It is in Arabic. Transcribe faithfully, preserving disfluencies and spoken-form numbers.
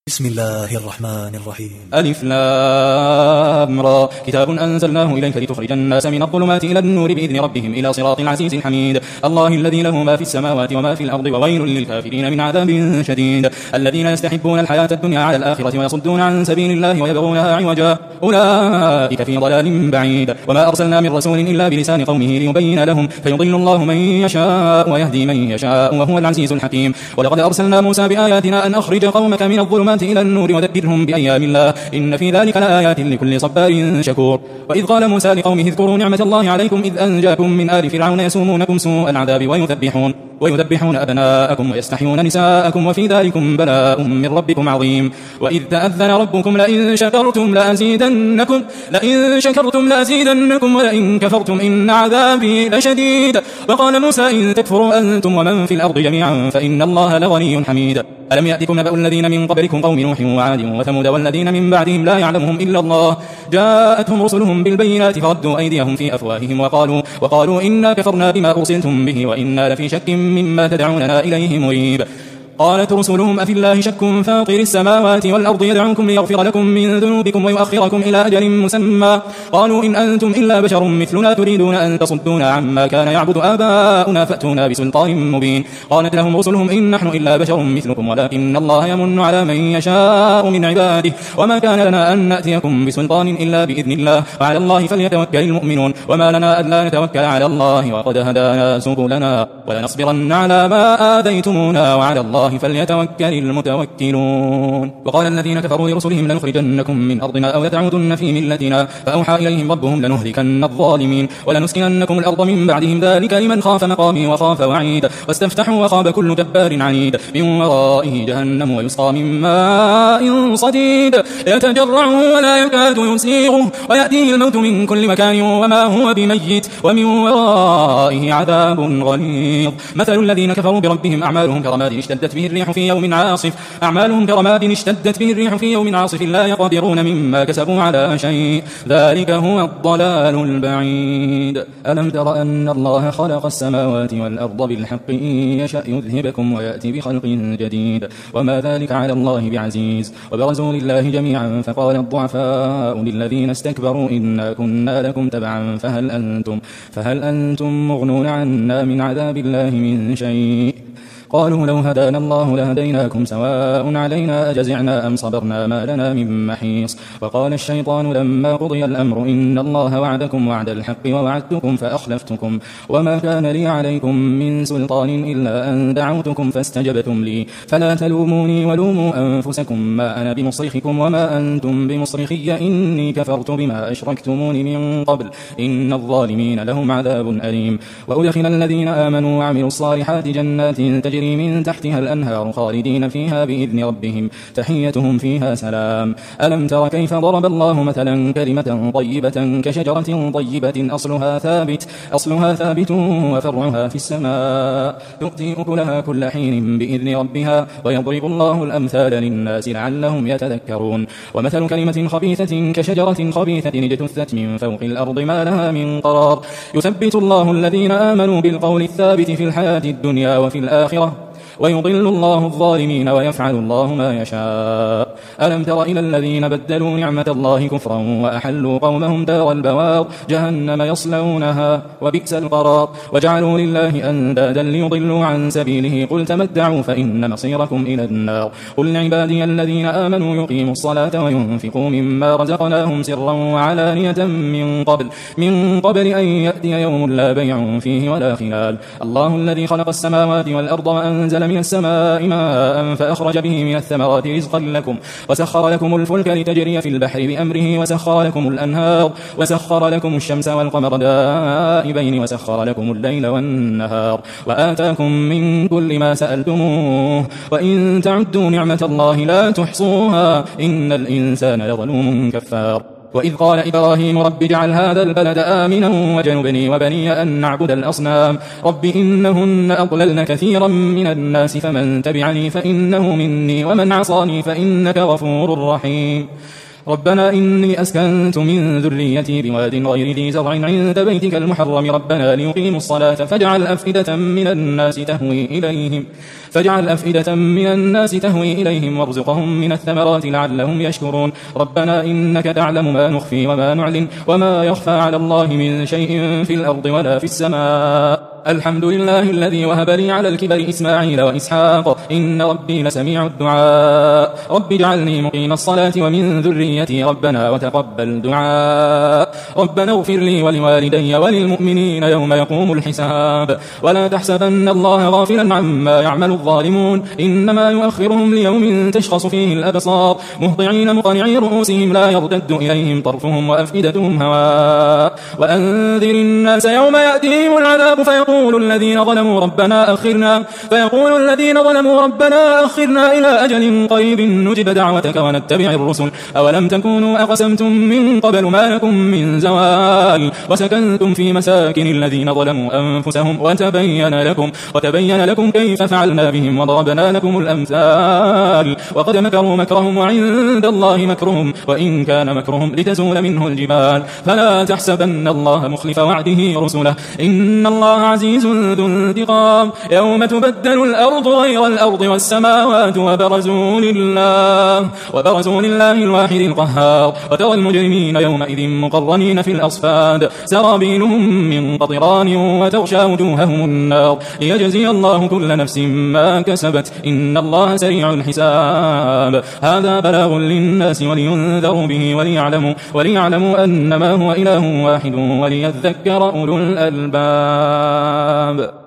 بسم الله الرحمن الرحيم. ألف لام را كتاب أنزلناه إليك لتخرج الناس من الظلمات إلى النور بإذن ربهم إلى صراط العزيز الحميد. الله الذي له ما في السماوات وما في الأرض وويل للكافرين من عذاب شديد. الذين يستحبون الحياة الدنيا على الآخرة ويصدون عن سبيل الله ويبغونها عوجا أولئك في ضلال بعيد. وما أرسلنا من رسول إلا بلسان قومه ليبين لهم فيضل الله من يشاء ويهدي من يشاء وهو العزيز الحكيم. ولقد أرسلنا موسى بآياتنا أن أخرج قومك من الظلمات إلى النور وذكرهم بأيام الله إن في ذلك لآيات لكل صبار شكور. وإذ قال موسى لقومه اذكروا نعمة الله عليكم إذ أنجاكم من آل فرعون يسومونكم سوء العذاب ويذبحون ويذبحون أبناءكم ويستحيون نساءكم وفي ذلكم بلاء من ربكم عظيم. وإذ تأذن ربكم لئن شكرتم لأزيدنكم لئن شكرتم لأزيدنكم ولئن كفرتم إن عذابي لشديد. وقال موسى إن تكفروا أنتم ومن في الأرض جميعا فإن الله لغني حميد. ألم يأتكم نبأ الذين من قبلكم قوم نوح وعاد وثمود والذين من بعدهم لا يعلمهم إلا الله جاءتهم رسلهم بالبينات فردوا أيديهم في أفواههم وقالوا, وقالوا إنا كفرنا بما أرسلتم به وإنا لفي شك مما تدعوننا إليه مريب. قالت رسلهم أفي الله شك فاطر السماوات والأرض يدعوكم ليغفر لكم من ذنوبكم ويؤخركم إلى أجل مسمى قالوا إن أنتم إلا بشر مثلنا تريدون أن تصدونا عما كان يعبد آباؤنا فأتونا بسلطان مبين. قالت لهم رسلهم إن نحن إلا بشر مثلكم ولكن الله يمن على من يشاء من عباده وما كان لنا أن نأتيكم بسلطان إلا بإذن الله وعلى الله فليتوكل المؤمنون. وما لنا ألا نتوكل على الله وقد هدانا سبلنا ولنصبرن على ما آذيتمونا وعلى الله فليتوكل المتوكلون. وقال الذين كفروا لرسلهم لنخرجنكم من أرضنا أو لتعودن في ملتنا فأوحى إليهم ربهم لنهلكن الظالمين ولنسكننكم الأرض من بعدهم ذلك لمن خاف مقامي وخاف وعيد. واستفتحوا وخاب كل جبار عنيد من ورائه جهنم ويسقى من ماء صديد يتجرعه ولا يكاد يسيغه ويأتيه الموت من كل مكان وما هو بميت ومن ورائه عذاب غليظ. مثل الذين كفروا بربهم أعمالهم كرماد اشتدت به الريح في يوم عاصف أعمالهم كرماد اشتدت به الريح في يوم عاصف لا يقدرون مما كسبوا على شيء ذلك هو الضلال البعيد. ألم تر أن الله خلق السماوات والأرض بالحق إن يشأ يذهبكم ويأتي بخلق جديد وما ذلك على الله بعزيز. وبرزوا لله جميعا فقال الضعفاء للذين استكبروا إنا كنا لكم تبعا فهل أنتم, فهل أنتم مغنون عنا من عذاب الله من شيء قالوا لو هدانا الله لهديناكم سواء علينا أجزعنا أم صبرنا ما لنا من محيص. وقال الشيطان لما قضي الأمر إن الله وعدكم وعد الحق ووعدتكم فأخلفتكم وما كان لي عليكم من سلطان إلا أن دعوتكم فاستجبتم لي فلا تلوموني ولوموا أنفسكم ما أنا بمصرخكم وما أنتم بمصرخي إني كفرت بما أشركتمون من قبل إن الظالمين لهم عذاب أليم. وأدخل الذين آمنوا وعملوا الصالحات جنات تجري من تحتها الأنهار خالدين فيها بإذن ربهم تحيتهم فيها سلام. ألم تر كيف ضرب الله مثلا كلمة طيبة كشجرة طيبة أصلها ثابت, أصلها ثابت وفرعها في السماء تؤتي أكلها كل حين بإذن ربها ويضرب الله الأمثال للناس لعلهم يتذكرون. ومثل كلمة خبيثة كشجرة خبيثة اجتثت من فوق الأرض ما لها من قرار يثبت الله الذين آمنوا بالقول الثابت في الحياة الدنيا وفي الآخرة ويضل الله الظالمين ويفعل الله ما يشاء. ألم تر إلى الذين بدلوا نعمة الله كفرا وأحلوا قومهم دار البوار جهنم يصلونها وبئس القرار وجعلوا لله أندادا ليضلوا عن سبيله قل تمتعوا فإن مصيركم إلى النار. قل عبادي الذين آمنوا يقيموا الصلاة وينفقوا مما رزقناهم سرا وعلانية من قبل, من قبل أن يأتي يوم لا بيع فيه ولا خلال. الله الذي خلق السماوات والأرض وأنزل من السماء ماء فأخرج به من الثمرات رزقا لكم وسخر لكم الفلك لتجري في البحر بأمره وسخر لكم الأنهار وسخر لكم الشمس والقمر دائبين وسخر لكم الليل والنهار وآتاكم من كل ما سألتموه وإن تعدوا نعمة الله لا تحصوها إن الإنسان لظلوم كفار. وإذ قال إبراهيم رب اجعل هذا البلد آمنا وجنبني وبني أن نعبد الأصنام رب إنهن أضللن كثيرا من الناس فمن تبعني فإنه مني ومن عصاني فإنك غفور رحيم. ربنا إني أسكنت من ذريتي بواد غير ذي زرع عند بيتك المحرم ربنا ليقيموا الصلاة فاجعل أفئدة من الناس تهوي إليهم فاجعل أفئدة من الناس تهوي إليهم وارزقهم من الثمرات لعلهم يشكرون ربنا إنك تعلم ما نخفي وما نعلن وما يخفى على الله من شيء في الأرض ولا في السماء الحمد لله الذي وهب لي على الكبر إسماعيل وإسحاق إن ربي لسميع الدعاء رب اجعلني مقيم الصلاة ومن ذريتي ربنا وتقبل دعاء ربنا اغفر لي ولوالدي وللمؤمنين يوم يقوم الحساب ولا تحسبن الله غافلا عما يعمل الظالمون إنما يؤخرهم ليوم تشخص فيه الأبصار مهطعين مقنعي رؤوسهم لا يرتد إليهم طرفهم وأفئدتهم هواء وأنذر الناس يوم يأتيهم العذاب فيقول فيقول الذين ظلموا ربنا أخرنا فيقول الذين ظلموا ربنا أخرنا إلى أجل قريب نجب دعوتك ونتبع الرسل أولم تكونوا أقسمتم من قبل ما لكم من زوال وسكنتم في مساكن الذين ظلموا أنفسهم وتبين لكم وتبين لكم كيف فعلنا بهم وضربنا لكم الأمثال وقد مكروا مكرهم وعند الله مكرهم وإن كان مكرهم لتزول منه الجبال فلا تحسبن الله مخلف وعده رسله إن الله عزيز ذو انتقام يوم تبدل الأرض غير الأرض والسماوات وبرزوا لله وبرزوا لله الواحد القهار وترى المجرمين يومئذ مقرنين في الأصفاد سرابيلهم من قطران وتغشى وجوههم النار ليجزي الله كل نفس ما كسبت إن الله سريع الحساب هذا بلاغ للناس ولينذروا به وليعلموا, وليعلموا أنما هو إله واحد وليذكر أولو الألباب